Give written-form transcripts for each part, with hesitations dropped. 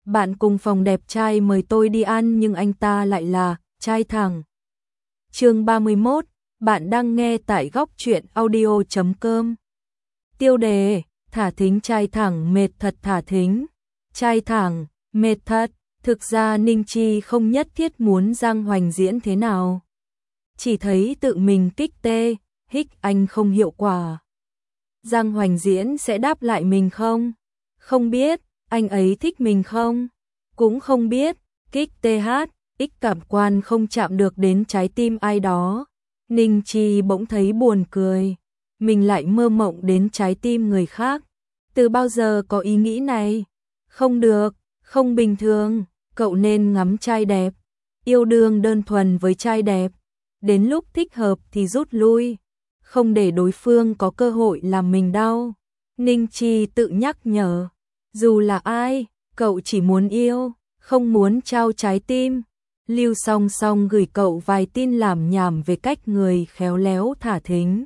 bạn cùng phòng đẹp trai mời tôi đi ăn nhưng anh ta lại là trai thẳng. Chương 31, bạn đang nghe tại góc truyện audio.com. Tiêu đề: Thả thính trai thẳng mệt thật. Thả thính trai thẳng mệt thật. Thực ra Ninh Chi không nhất thiết muốn Giang Hoành diễn thế nào, chỉ thấy tự mình kích tê, hích anh không hiệu quả. Giang Hoành diễn sẽ đáp lại mình không? Không biết. Anh ấy thích mình không? Cũng không biết. Kích TH, ích cảm quan không chạm được đến trái tim ai đó. Ninh Chi bỗng thấy buồn cười. Mình lại mơ mộng đến trái tim người khác. Từ bao giờ có ý nghĩ này? Không được, không bình thường. Cậu nên ngắm trai đẹp. Yêu đương đơn thuần với trai đẹp. Đến lúc thích hợp thì rút lui. Không để đối phương có cơ hội làm mình đau. Ninh Chi tự nhắc nhở. Dù là ai, cậu chỉ muốn yêu, không muốn trao trái tim. Lưu Song Song gửi cậu vài tin làm nhảm về cách người khéo léo thả thính.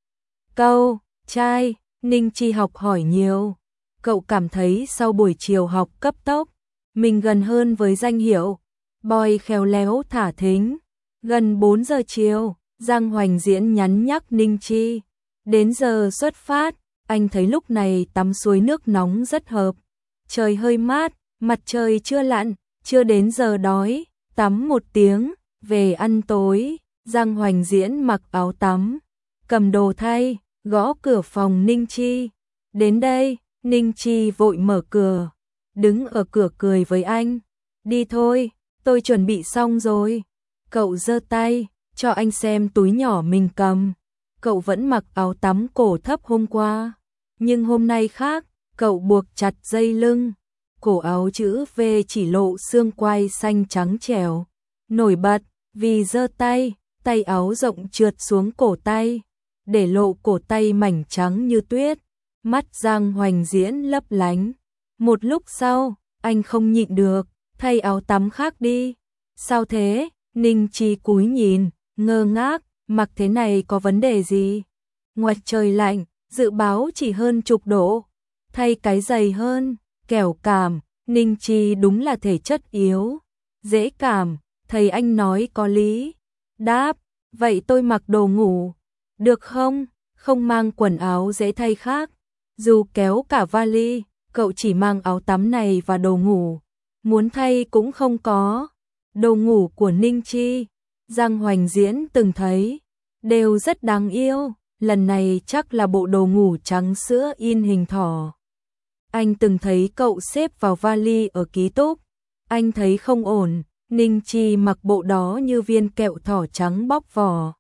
Câu, trai, Ninh Chi học hỏi nhiều. Cậu cảm thấy sau buổi chiều học cấp tốc, mình gần hơn với danh hiệu boy khéo léo thả thính. Gần 4 giờ chiều, Giang Hoành diễn nhắn nhắc Ninh Chi. Đến giờ xuất phát, anh thấy lúc này tắm suối nước nóng rất hợp. Trời hơi mát, mặt trời chưa lặn, chưa đến giờ đói, tắm một tiếng, về ăn tối. Giang Hoành diễn mặc áo tắm, cầm đồ thay, gõ cửa phòng Ninh Chi. Đến đây, Ninh Chi vội mở cửa, đứng ở cửa cười với anh. Đi thôi, tôi chuẩn bị xong rồi. Cậu giơ tay, cho anh xem túi nhỏ mình cầm. Cậu vẫn mặc áo tắm cổ thấp hôm qua, nhưng hôm nay khác, cậu buộc chặt dây lưng. Cổ áo chữ V chỉ lộ xương quai xanh trắng trẻo, nổi bật vì giơ tay, tay áo rộng trượt xuống cổ tay, để lộ cổ tay mảnh trắng như tuyết. Mắt Giang Hoành diễn lấp lánh. Một lúc sau, anh không nhịn được, thay áo tắm khác đi. Sao thế? Ninh Chi cúi nhìn, ngơ ngác, mặc thế này có vấn đề gì? Ngoài trời lạnh, dự báo chỉ hơn chục độ. Thay cái dày hơn, kẻo cảm. Ninh Chi đúng là thể chất yếu, dễ cảm. Thầy anh nói có lý. Đáp, vậy tôi mặc đồ ngủ, được không? Không mang quần áo dễ thay khác. Dù kéo cả vali, cậu chỉ mang áo tắm này và đồ ngủ. Muốn thay cũng không có. Đồ ngủ của Ninh Chi, Giang Hoành diễn từng thấy, đều rất đáng yêu. Lần này chắc là bộ đồ ngủ trắng sữa in hình thỏ. Anh từng thấy cậu xếp vào vali ở ký túc. Anh thấy không ổn, Ninh Chi mặc bộ đó như viên kẹo thỏ trắng bóc vỏ.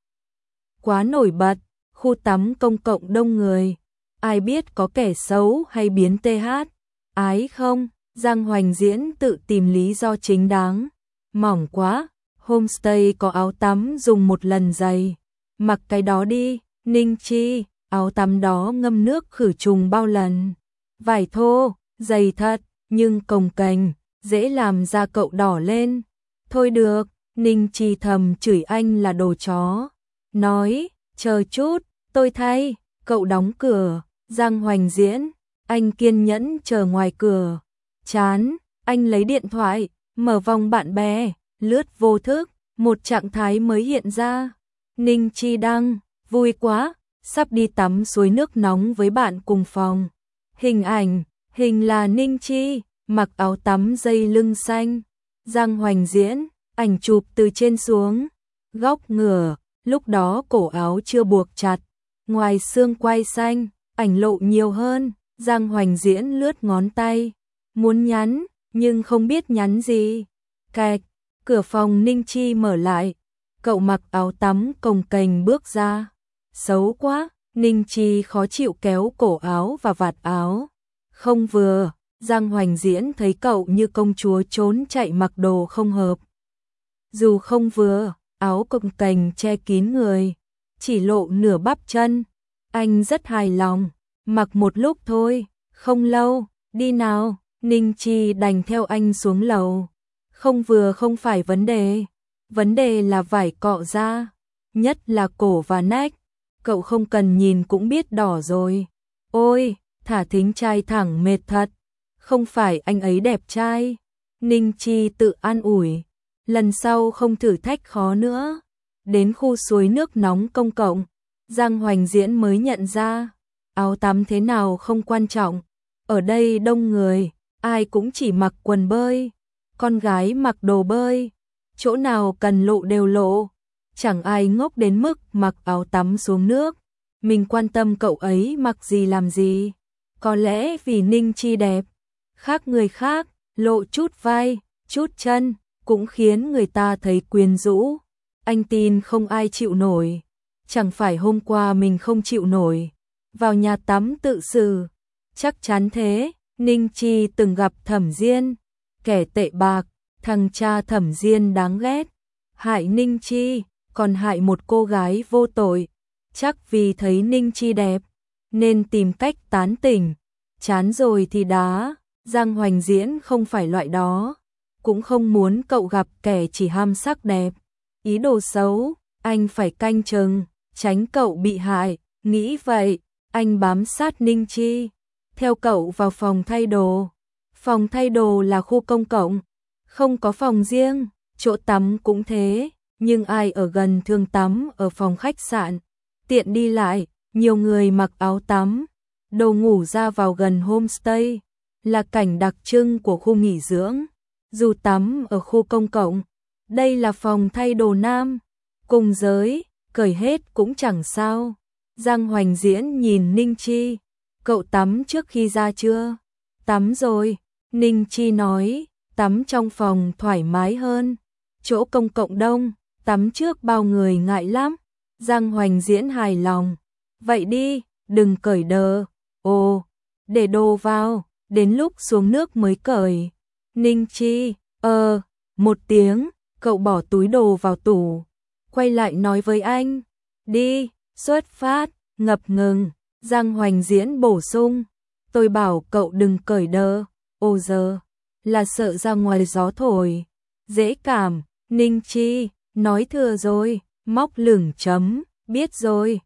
Quá nổi bật, khu tắm công cộng đông người. Ai biết có kẻ xấu hay biến TH. Ái không, Giang Hoành diễn tự tìm lý do chính đáng. Mỏng quá, homestay có áo tắm dùng một lần dày. Mặc cái đó đi, Ninh Chi, áo tắm đó ngâm nước khử trùng bao lần. Vải thô, dày thật, nhưng cồng kềnh, dễ làm da cậu đỏ lên. Thôi được, Ninh Chi thầm chửi anh là đồ chó. Nói, chờ chút, tôi thay. Cậu đóng cửa, Giang Hoành diễn, anh kiên nhẫn chờ ngoài cửa. Chán, anh lấy điện thoại, mở vòng bạn bè, lướt vô thức, một trạng thái mới hiện ra. Ninh Chi đăng, vui quá, sắp đi tắm suối nước nóng với bạn cùng phòng. Hình ảnh, hình là Ninh Chi, mặc áo tắm dây lưng xanh. Giang Hoành diễn, ảnh chụp từ trên xuống. Góc ngửa, lúc đó cổ áo chưa buộc chặt. Ngoài xương quai xanh, ảnh lộ nhiều hơn. Giang Hoành diễn lướt ngón tay. Muốn nhắn, nhưng không biết nhắn gì. Cạch, cửa phòng Ninh Chi mở lại. Cậu mặc áo tắm cồng kềnh bước ra. Xấu quá, Ninh Chi khó chịu kéo cổ áo và vạt áo. Không vừa, Giang Hoành diễn thấy cậu như công chúa trốn chạy mặc đồ không hợp. Dù không vừa, áo cồng kềnh che kín người, chỉ lộ nửa bắp chân. Anh rất hài lòng, mặc một lúc thôi, không lâu, đi nào. Ninh Chi đành theo anh xuống lầu. Không vừa không phải vấn đề là vải cọ ra, nhất là cổ và nách. Cậu không cần nhìn cũng biết đỏ rồi. Ôi, thả thính trai thẳng mệt thật. Không phải anh ấy đẹp trai, Ninh Chi tự an ủi, lần sau không thử thách khó nữa. Đến khu suối nước nóng công cộng, Giang Hoành Diễn mới nhận ra, áo tắm thế nào không quan trọng, ở đây đông người, ai cũng chỉ mặc quần bơi, con gái mặc đồ bơi, chỗ nào cần lộ đều lộ, chẳng ai ngốc đến mức mặc áo tắm xuống nước. Mình quan tâm cậu ấy mặc gì làm gì, có lẽ vì Ninh Chi đẹp, khác người khác, lộ chút vai, chút chân, cũng khiến người ta thấy quyến rũ. Anh tin không ai chịu nổi, chẳng phải hôm qua mình không chịu nổi, vào nhà tắm tự xử, chắc chắn thế. Ninh Chi từng gặp Thẩm Diên, kẻ tệ bạc, thằng cha Thẩm Diên đáng ghét, hại Ninh Chi, còn hại một cô gái vô tội, chắc vì thấy Ninh Chi đẹp, nên tìm cách tán tỉnh, chán rồi thì đá. Giang Hoành Diễn không phải loại đó, cũng không muốn cậu gặp kẻ chỉ ham sắc đẹp, ý đồ xấu, anh phải canh chừng, tránh cậu bị hại, nghĩ vậy, anh bám sát Ninh Chi, theo cậu vào phòng thay đồ. Phòng thay đồ là khu công cộng, không có phòng riêng, chỗ tắm cũng thế, nhưng ai ở gần thường tắm ở phòng khách sạn, tiện đi lại, nhiều người mặc áo tắm, đồ ngủ ra vào gần homestay, là cảnh đặc trưng của khu nghỉ dưỡng. Dù tắm ở khu công cộng, đây là phòng thay đồ nam, cùng giới, cởi hết cũng chẳng sao. Giang Hoành Diễn nhìn Ninh Chi, cậu tắm trước khi ra chưa? Tắm rồi, Ninh Chi nói, tắm trong phòng thoải mái hơn, chỗ công cộng đông, tắm trước bao người ngại lắm. Giang Hoành Diễn hài lòng, vậy đi, đừng cởi đờ, ồ, để đồ vào, đến lúc xuống nước mới cởi. Ninh Chi, một tiếng, cậu bỏ túi đồ vào tủ, quay lại nói với anh, đi, xuất phát, ngập ngừng. Giang Hoành Diễn bổ sung, tôi bảo cậu đừng cởi đờ, ô giờ, là sợ ra ngoài gió thổi, dễ cảm. Ninh Chi, nói thừa rồi, móc lửng chấm, biết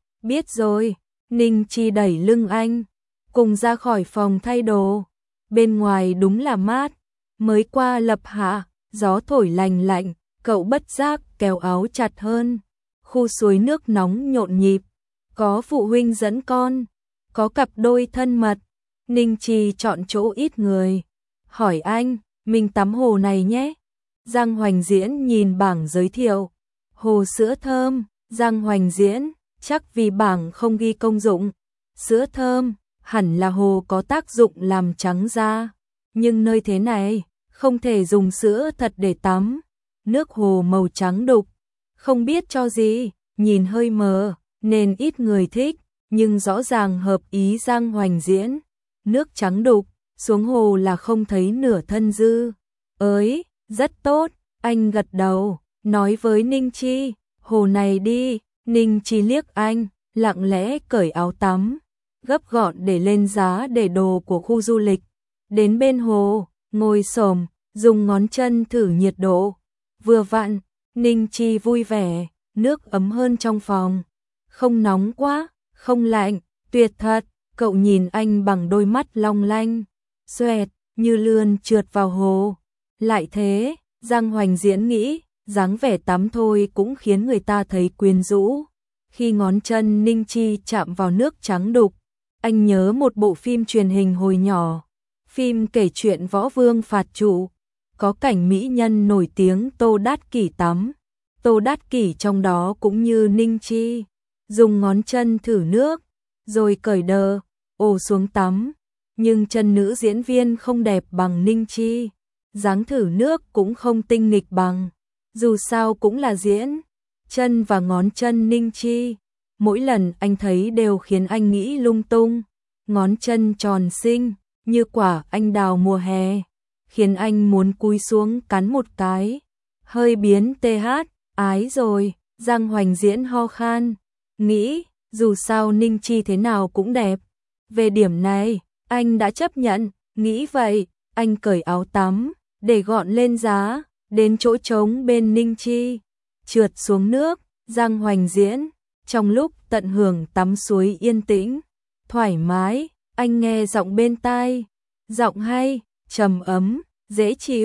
rồi. Ninh Chi đẩy lưng anh, cùng ra khỏi phòng thay đồ, bên ngoài đúng là mát, mới qua lập hạ, gió thổi lành lạnh, cậu bất giác kéo áo chặt hơn. Khu suối nước nóng nhộn nhịp, có phụ huynh dẫn con, có cặp đôi thân mật. Ninh Chi chọn chỗ ít người, hỏi anh, mình tắm hồ này nhé. Giang Hoành Diễn nhìn bảng giới thiệu, hồ sữa thơm. Giang Hoành Diễn, chắc vì bảng không ghi công dụng. Sữa thơm, hẳn là hồ có tác dụng làm trắng da, nhưng nơi thế này, không thể dùng sữa thật để tắm. Nước hồ màu trắng đục, không biết cho gì, nhìn hơi mờ, nên ít người thích, nhưng rõ ràng hợp ý Giang Hoành Diễn. Nước trắng đục, xuống hồ là không thấy nửa thân dư. Ới, rất tốt, anh gật đầu, nói với Ninh Chi, hồ này đi. Ninh Chi liếc anh, lặng lẽ cởi áo tắm, gấp gọn để lên giá để đồ của khu du lịch. Đến bên hồ, ngồi xổm, dùng ngón chân thử nhiệt độ. Vừa vặn, Ninh Chi vui vẻ, nước ấm hơn trong phòng. Không nóng quá, không lạnh, tuyệt thật. Cậu nhìn anh bằng đôi mắt long lanh, xoẹt, như lươn trượt vào hồ. Lại thế, Giang Hoành Diễn nghĩ, dáng vẻ tắm thôi cũng khiến người ta thấy quyến rũ. Khi ngón chân Ninh Chi chạm vào nước trắng đục, anh nhớ một bộ phim truyền hình hồi nhỏ. Phim kể chuyện võ vương phạt chủ, có cảnh mỹ nhân nổi tiếng Tô Đát Kỷ tắm. Tô Đát Kỷ trong đó cũng như Ninh Chi, dùng ngón chân thử nước, rồi cởi đờ, ồ xuống tắm. Nhưng chân nữ diễn viên không đẹp bằng Ninh Chi, dáng thử nước cũng không tinh nghịch bằng. Dù sao cũng là diễn, chân và ngón chân Ninh Chi, mỗi lần anh thấy đều khiến anh nghĩ lung tung. Ngón chân tròn xinh, như quả anh đào mùa hè, khiến anh muốn cúi xuống cắn một cái. Hơi biến TH, ái rồi. Giang Hoành Diễn ho khan, nghĩ, dù sao Ninh Chi thế nào cũng đẹp. Về điểm này, anh đã chấp nhận, nghĩ vậy, anh cởi áo tắm, để gọn lên giá, đến chỗ trống bên Ninh Chi, trượt xuống nước. Giang Hoành Diễn, trong lúc tận hưởng tắm suối yên tĩnh, thoải mái, anh nghe giọng bên tai, giọng hay, trầm ấm, dễ chịu,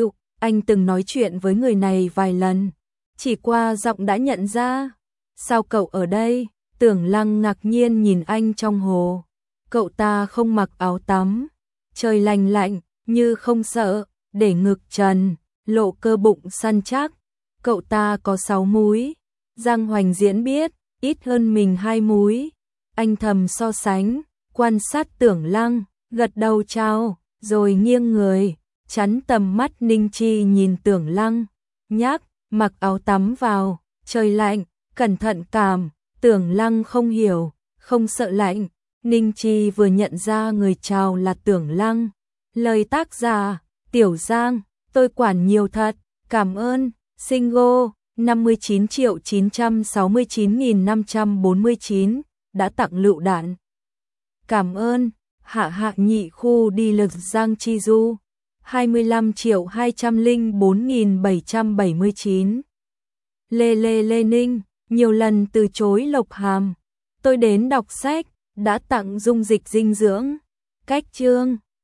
Anh từng nói chuyện với người này vài lần, chỉ qua giọng đã nhận ra. Sao cậu ở đây? Tưởng Lăng ngạc nhiên nhìn anh trong hồ. Cậu ta không mặc áo tắm, trời lành lạnh, như không sợ, để ngực trần, lộ cơ bụng săn chắc. Cậu ta có 6 múi, Giang Hoành Diễn biết, ít hơn mình 2 múi. Anh thầm so sánh, quan sát Tưởng Lăng, gật đầu chào, rồi nghiêng người, chắn tầm mắt Ninh Chi nhìn Tưởng Lăng, nhắc, mặc áo tắm vào, trời lạnh, cẩn thận cảm. Tưởng Lăng không hiểu, không sợ lạnh. Ninh Chi vừa nhận ra người chào là Tưởng Lăng. Lời tác giả, Tiểu Giang, tôi quản nhiều thật, cảm ơn. Single 59.969.549 đã tặng lựu đạn. Cảm ơn. Hạ Hạ Nhị Khu đi lực Giang Chi Du 25.204.779. Lê Lê Lê Ninh nhiều lần từ chối Lộc Hàm. Tôi đến đọc sách, đã tặng dung dịch dinh dưỡng. Cách chương